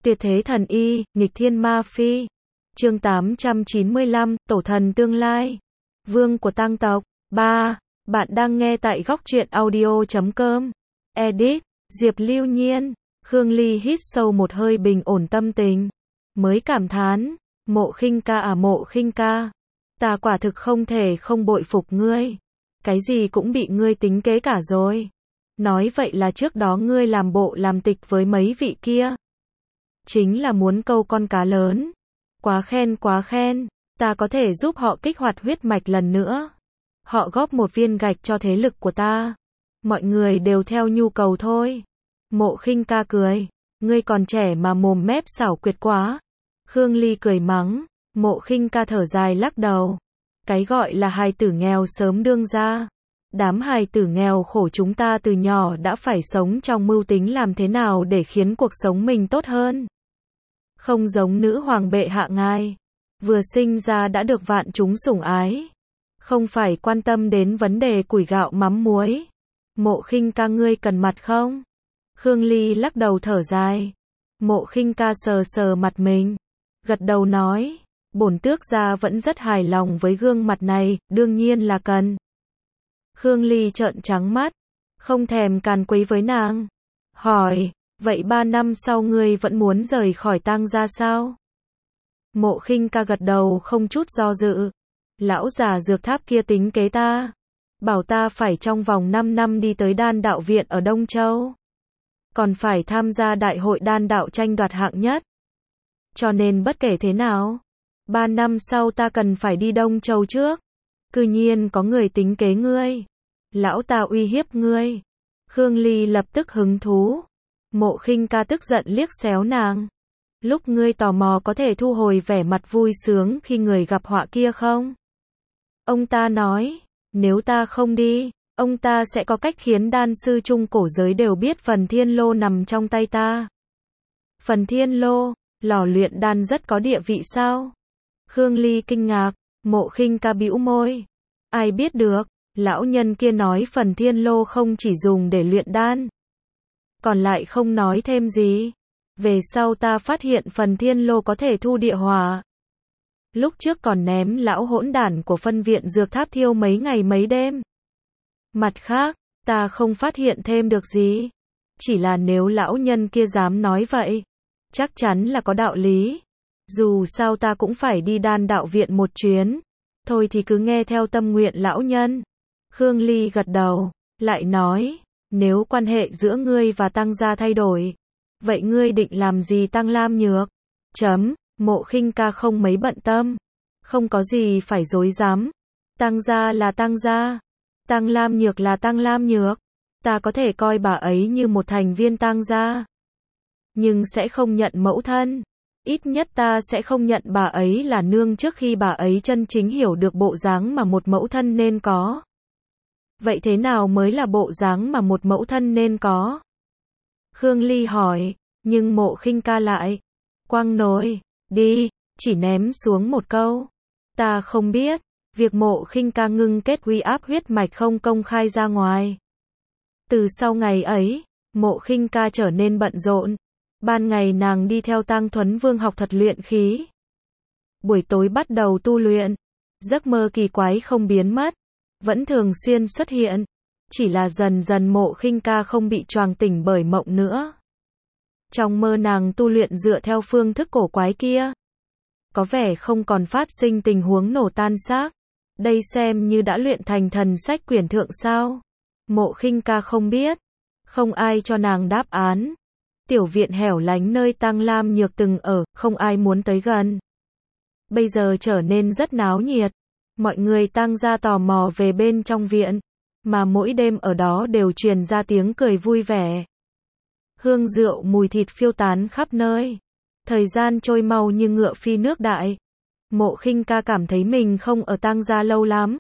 Tuyệt thế thần y, nghịch thiên ma phi. Chương 895, Tổ thần tương lai. Vương của tăng tộc. 3. Bạn đang nghe tại góc truyện audio.com. Edit, Diệp Lưu Nhiên. Khương Ly hít sâu một hơi bình ổn tâm tình. Mới cảm thán, Mộ Khinh ca à Mộ Khinh ca. Ta quả thực không thể không bội phục ngươi. Cái gì cũng bị ngươi tính kế cả rồi. Nói vậy là trước đó ngươi làm bộ làm tịch với mấy vị kia. Chính là muốn câu con cá lớn. Quá khen, ta có thể giúp họ kích hoạt huyết mạch lần nữa. Họ góp một viên gạch cho thế lực của ta. Mọi người đều theo nhu cầu thôi. Mộ Khinh ca cười, ngươi còn trẻ mà mồm mép xảo quyệt quá. Khương Ly cười mắng, Mộ Khinh ca thở dài lắc đầu. Cái gọi là hài tử nghèo sớm đương ra. Đám hài tử nghèo khổ chúng ta từ nhỏ đã phải sống trong mưu tính làm thế nào để khiến cuộc sống mình tốt hơn. Không giống nữ hoàng bệ hạ ngài, vừa sinh ra đã được vạn chúng sủng ái. Không phải quan tâm đến vấn đề củi gạo mắm muối. Mộ Khinh ca ngươi cần mặt không? Khương Ly lắc đầu thở dài. Mộ Khinh ca sờ sờ mặt mình, gật đầu nói, bổn tước gia vẫn rất hài lòng với gương mặt này, đương nhiên là cần. Khương Ly trợn trắng mắt, không thèm càn quấy với nàng. Hỏi, vậy 3 năm sau ngươi vẫn muốn rời khỏi Tang gia sao? Mộ Khinh ca gật đầu không chút do dự. Lão già dược tháp kia tính kế ta. Bảo ta phải trong vòng 5 năm đi tới đan đạo viện ở Đông Châu. Còn phải tham gia đại hội đan đạo tranh đoạt hạng nhất. Cho nên bất kể thế nào, 3 năm sau ta cần phải đi Đông Châu trước. Cư nhiên có người tính kế ngươi. Lão ta uy hiếp ngươi. Khương Ly lập tức hứng thú. Mộ Khinh ca tức giận liếc xéo nàng. Lúc ngươi tò mò có thể thu hồi vẻ mặt vui sướng khi người gặp họa kia không? Ông ta nói, nếu ta không đi, ông ta sẽ có cách khiến đan sư trung cổ giới đều biết phần thiên lô nằm trong tay ta. Phần thiên lô, lò luyện đan rất có địa vị sao? Khương Ly kinh ngạc, Mộ Khinh ca bĩu môi. Ai biết được, lão nhân kia nói phần thiên lô không chỉ dùng để luyện đan. Còn lại không nói thêm gì. Về sau ta phát hiện phần thiên lô có thể thu địa hỏa. Lúc trước còn ném lão hỗn đản của phân viện dược tháp thiêu mấy ngày mấy đêm. Mặt khác, ta không phát hiện thêm được gì. Chỉ là nếu lão nhân kia dám nói vậy, chắc chắn là có đạo lý. Dù sao ta cũng phải đi đan đạo viện một chuyến. Thôi thì cứ nghe theo tâm nguyện lão nhân. Khương Ly gật đầu, lại nói, nếu quan hệ giữa ngươi và Tăng gia thay đổi, vậy ngươi định làm gì Tăng Lam Nhược? Mộ Khinh ca không mấy bận tâm. Không có gì phải dối dám. Tăng gia là Tăng gia. Tăng Lam Nhược là Tăng Lam Nhược. Ta có thể coi bà ấy như một thành viên Tăng gia. Nhưng sẽ không nhận mẫu thân. Ít nhất ta sẽ không nhận bà ấy là nương trước khi bà ấy chân chính hiểu được bộ dáng mà một mẫu thân nên có. Vậy thế nào mới là bộ dáng mà một mẫu thân nên có? Khương Ly hỏi, nhưng Mộ Khinh ca lại quăng nồi, đi, chỉ ném xuống một câu. Ta không biết, việc Mộ Khinh ca ngưng kết uy áp huyết mạch không công khai ra ngoài. Từ sau ngày ấy, Mộ Khinh ca trở nên bận rộn. Ban ngày nàng đi theo Tang Thuấn Vương học thuật luyện khí. Buổi tối bắt đầu tu luyện. Giấc mơ kỳ quái không biến mất, vẫn thường xuyên xuất hiện. Chỉ là dần dần Mộ Khinh ca không bị choàng tỉnh bởi mộng nữa. Trong mơ nàng tu luyện dựa theo phương thức cổ quái kia. Có vẻ không còn phát sinh tình huống nổ tan xác. Đây xem như đã luyện thành thần sách quyển thượng sao? Mộ Khinh ca không biết. Không ai cho nàng đáp án. Tiểu viện hẻo lánh nơi Tăng Lam Nhược từng ở, không ai muốn tới gần. Bây giờ trở nên rất náo nhiệt. Mọi người Tăng gia tò mò về bên trong viện. Mà mỗi đêm ở đó đều truyền ra tiếng cười vui vẻ. Hương rượu mùi thịt phiêu tán khắp nơi. Thời gian trôi mau như ngựa phi nước đại. Mộ Khinh ca cảm thấy mình không ở Tang gia lâu lắm.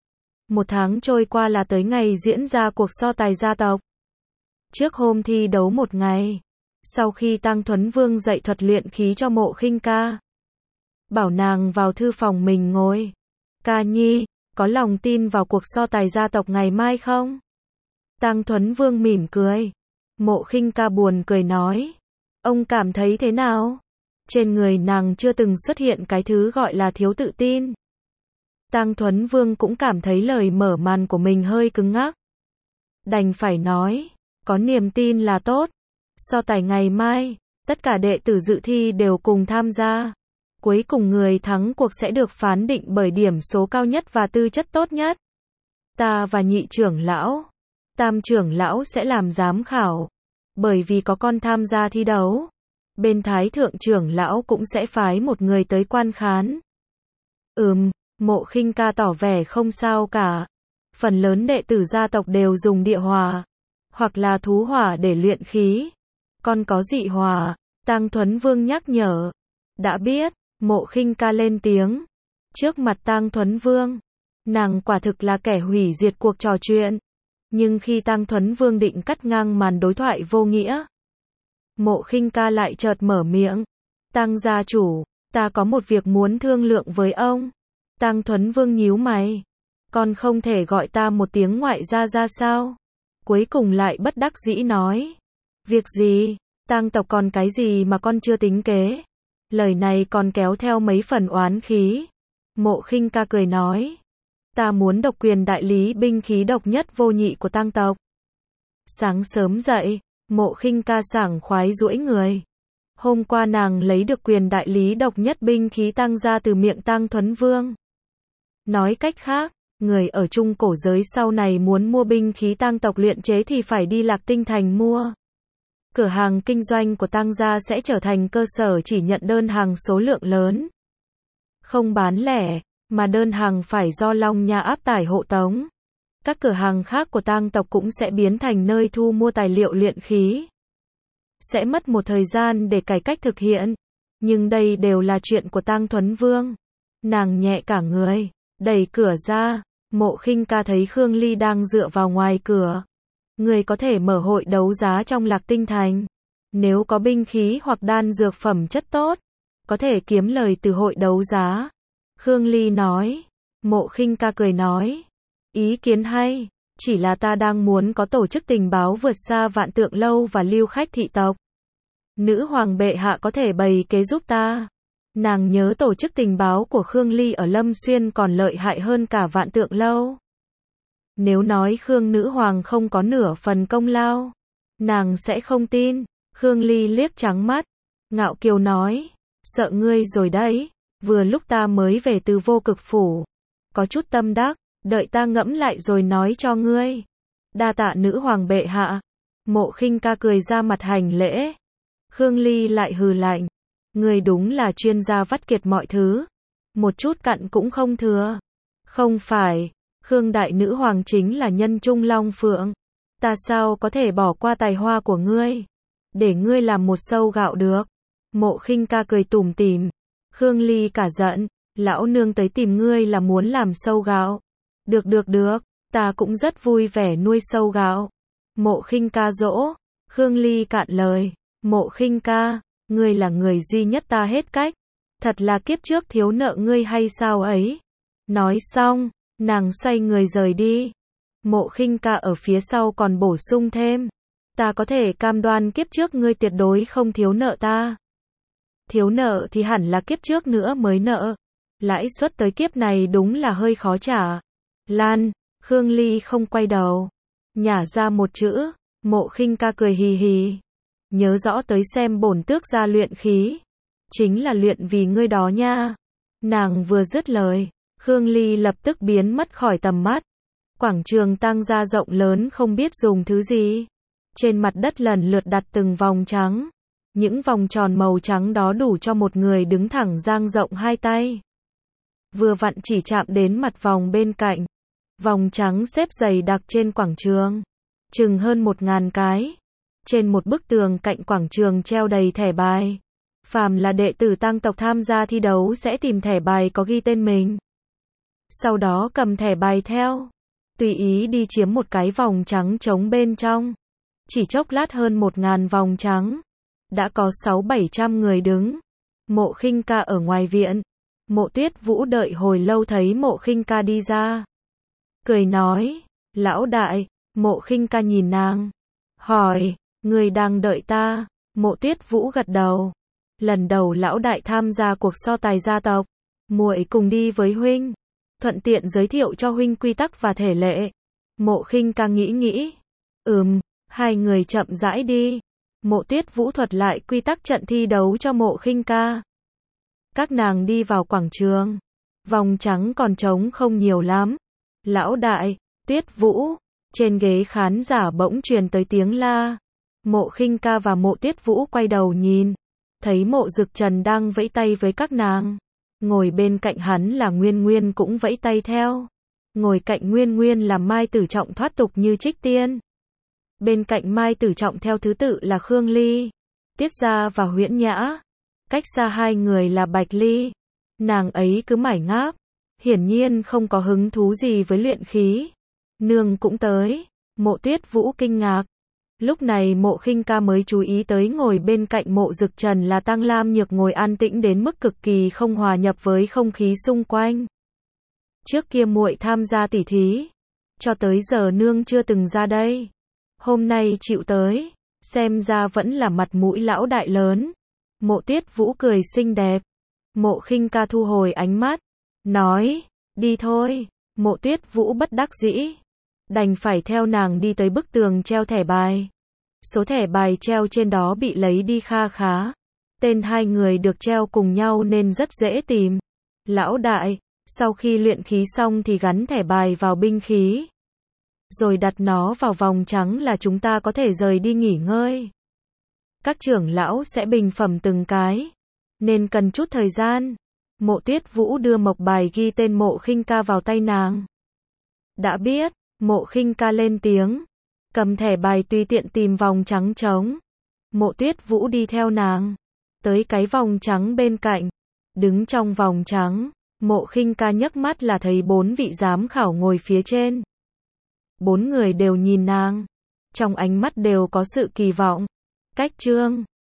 1 tháng trôi qua là tới ngày diễn ra cuộc so tài gia tộc. Trước hôm thi đấu 1 ngày, sau khi Tang Thuấn Vương dạy thuật luyện khí cho Mộ Khinh ca, bảo nàng vào thư phòng mình ngồi. Ca nhi, có lòng tin vào cuộc so tài gia tộc ngày mai không? Tang Thuấn Vương mỉm cười. Mộ Khinh ca buồn cười nói, Ông cảm thấy thế nào? Trên người nàng chưa từng xuất hiện cái thứ gọi là thiếu tự tin. Tang Thuấn Vương cũng cảm thấy lời mở màn của mình hơi cứng ngắc. Đành phải nói, có niềm tin là tốt. So tài ngày mai, tất cả đệ tử dự thi đều cùng tham gia. Cuối cùng người thắng cuộc sẽ được phán định bởi điểm số cao nhất và tư chất tốt nhất. Ta và nhị trưởng lão, tam trưởng lão sẽ làm giám khảo. Bởi vì có con tham gia thi đấu, bên thái thượng trưởng lão cũng sẽ phái một người tới quan khán. Mộ Khinh Ca tỏ vẻ không sao cả. Phần lớn đệ tử gia tộc đều dùng địa hỏa, hoặc là thú hỏa để luyện khí. Con có dị hỏa, Tang Thuấn Vương nhắc nhở. Đã biết, Mộ Khinh Ca lên tiếng. Trước mặt Tang Thuấn Vương, nàng quả thực là kẻ hủy diệt cuộc trò chuyện. Nhưng khi Tang Thuấn Vương định cắt ngang màn đối thoại vô nghĩa, Mộ Khinh Ca lại chợt mở miệng. Tang gia chủ, ta có một việc muốn thương lượng với ông. Tang Thuấn Vương nhíu mày. Con không thể gọi ta một tiếng ngoại gia ra sao? Cuối cùng lại bất đắc dĩ nói. Việc gì? Tang tộc còn cái gì mà con chưa tính kế? Lời này còn kéo theo mấy phần oán khí. Mộ Khinh Ca cười nói. Ta muốn độc quyền đại lý binh khí độc nhất vô nhị của Tang tộc. Sáng sớm dậy, Mộ Khinh Ca sảng khoái duỗi người. Hôm qua nàng lấy được quyền đại lý độc nhất binh khí Tang gia từ miệng Tang Thuấn Vương. Nói cách khác, người ở Trung Cổ giới sau này muốn mua binh khí Tang tộc luyện chế thì phải đi Lạc Tinh Thành mua. Cửa hàng kinh doanh của Tang gia sẽ trở thành cơ sở chỉ nhận đơn hàng số lượng lớn. Không bán lẻ, mà đơn hàng phải do Long Nha áp tải hộ tống. Các cửa hàng khác của Tang tộc cũng sẽ biến thành nơi thu mua tài liệu luyện khí. Sẽ mất một thời gian để cải cách thực hiện. Nhưng đây đều là chuyện của Tang Thuấn Vương. Nàng nhẹ cả người, đẩy cửa ra. Mộ Khinh Ca thấy Khương Ly đang dựa vào ngoài cửa. Người có thể mở hội đấu giá trong Lạc Tinh Thành. Nếu có binh khí hoặc đan dược phẩm chất tốt, có thể kiếm lời từ hội đấu giá. Khương Ly nói. Mộ Khinh Ca cười nói. Ý kiến hay, chỉ là ta đang muốn có tổ chức tình báo vượt xa Vạn Tượng Lâu và Lưu Khách thị tộc. Nữ hoàng bệ hạ có thể bày kế giúp ta. Nàng nhớ tổ chức tình báo của Khương Ly ở Lâm Xuyên còn lợi hại hơn cả Vạn Tượng Lâu. Nếu nói Khương nữ hoàng không có nửa phần công lao, nàng sẽ không tin. Khương Ly liếc trắng mắt, ngạo kiều nói, sợ ngươi rồi đấy, vừa lúc ta mới về từ Vô Cực phủ, có chút tâm đắc, đợi ta ngẫm lại rồi nói cho ngươi. Đa tạ nữ hoàng bệ hạ. Mộ Khinh Ca cười ra mặt hành lễ. Khương Ly lại hừ lạnh, ngươi đúng là chuyên gia vắt kiệt mọi thứ, một chút cặn cũng không thừa. Không phải, Khương đại nữ hoàng chính là nhân trung long phượng, ta sao có thể bỏ qua tài hoa của ngươi, để ngươi làm một sâu gạo được. Mộ Khinh Ca cười tủm tỉm. Khương Ly cả giận, lão nương tới tìm ngươi là muốn làm sâu gạo. Được, ta cũng rất vui vẻ nuôi sâu gạo. Mộ Khinh Ca dỗ. Khương Ly cạn lời. Mộ Khinh Ca, ngươi là người duy nhất ta hết cách. Thật là kiếp trước thiếu nợ ngươi hay sao ấy. Nói xong, nàng xoay người rời đi. Mộ Khinh Ca ở phía sau còn bổ sung thêm. Ta có thể cam đoan kiếp trước ngươi tuyệt đối không thiếu nợ ta. Thiếu nợ thì hẳn là kiếp trước nữa mới nợ. Lãi suất tới kiếp này đúng là hơi khó trả. Lan, Khương Ly không quay đầu. Nhả ra một chữ. Mộ Khinh Ca cười hì hì. Nhớ rõ tới xem bổn tước gia luyện khí. Chính là luyện vì ngươi đó nha. Nàng vừa dứt lời, Khương Ly lập tức biến mất khỏi tầm mắt. Quảng trường Tang gia rộng lớn không biết dùng thứ gì. Trên mặt đất lần lượt đặt từng vòng trắng. Những vòng tròn màu trắng đó đủ cho một người đứng thẳng dang rộng hai tay. Vừa vặn chỉ chạm đến mặt vòng bên cạnh. Vòng trắng xếp dày đặc trên quảng trường. Chừng hơn 1000 cái. Trên một bức tường cạnh quảng trường treo đầy thẻ bài. Phàm là đệ tử Tang tộc tham gia thi đấu sẽ tìm thẻ bài có ghi tên mình. Sau đó cầm thẻ bài theo. Tùy ý đi chiếm một cái vòng trắng trống bên trong. Chỉ chốc lát hơn 1000 vòng trắng. Đã có 600-700 người đứng. Mộ Khinh Ca ở ngoài viện. Mộ Tuyết Vũ đợi hồi lâu thấy Mộ Khinh Ca đi ra. Cười nói, lão đại. Mộ Khinh Ca nhìn nàng. Hỏi, người đang đợi ta. Mộ Tuyết Vũ gật đầu. Lần đầu lão đại tham gia cuộc so tài gia tộc, muội cùng đi với huynh, thuận tiện giới thiệu cho huynh quy tắc và thể lệ. Mộ Khinh Ca nghĩ. Hai người chậm rãi đi. Mộ Tuyết Vũ thuật lại quy tắc trận thi đấu cho Mộ Khinh Ca. Các nàng đi vào quảng trường. Vòng trắng còn trống không nhiều lắm. Lão đại, Tuyết Vũ. Trên ghế khán giả bỗng truyền tới tiếng la. Mộ Khinh Ca và Mộ Tuyết Vũ quay đầu nhìn. Thấy Mộ Dực Trần đang vẫy tay với các nàng. Ngồi bên cạnh hắn là Nguyên Nguyên cũng vẫy tay theo. Ngồi cạnh Nguyên Nguyên là Mai Tử Trọng thoát tục như trích tiên. Bên cạnh Mai Tử Trọng theo thứ tự là Khương Ly, Tiết Gia và Huyễn Nhã. Cách xa hai người là Bạch Ly. Nàng ấy cứ mải ngáp, hiển nhiên không có hứng thú gì với luyện khí. Nương cũng tới. Mộ Tuyết Vũ kinh ngạc. Lúc này Mộ Khinh Ca mới chú ý tới ngồi bên cạnh Mộ Dực Trần là Tăng Lam Nhược ngồi an tĩnh đến mức cực kỳ không hòa nhập với không khí xung quanh. Trước kia muội tham gia tỉ thí, cho tới giờ nương chưa từng ra đây. Hôm nay chịu tới, xem ra vẫn là mặt mũi lão đại lớn. Mộ Tuyết Vũ cười xinh đẹp. Mộ Khinh Ca thu hồi ánh mắt, nói, đi thôi. Mộ Tuyết Vũ bất đắc dĩ, đành phải theo nàng đi tới bức tường treo thẻ bài. Số thẻ bài treo trên đó bị lấy đi kha khá. Tên hai người được treo cùng nhau nên rất dễ tìm. Lão đại, sau khi luyện khí xong thì gắn thẻ bài vào binh khí, rồi đặt nó vào vòng trắng là chúng ta có thể rời đi nghỉ ngơi. Các trưởng lão sẽ bình phẩm từng cái, nên cần chút thời gian. Mộ Tuyết Vũ đưa mộc bài ghi tên Mộ Khinh Ca vào tay nàng. Đã biết. Mộ Khinh Ca lên tiếng, cầm thẻ bài tùy tiện tìm vòng trắng trống. Mộ Tuyết Vũ đi theo nàng, tới cái vòng trắng bên cạnh. Đứng trong vòng trắng, Mộ Khinh Ca nhấc mắt là thấy 4 vị giám khảo ngồi phía trên. 4 người đều nhìn nàng, trong ánh mắt đều có sự kỳ vọng. Cách chương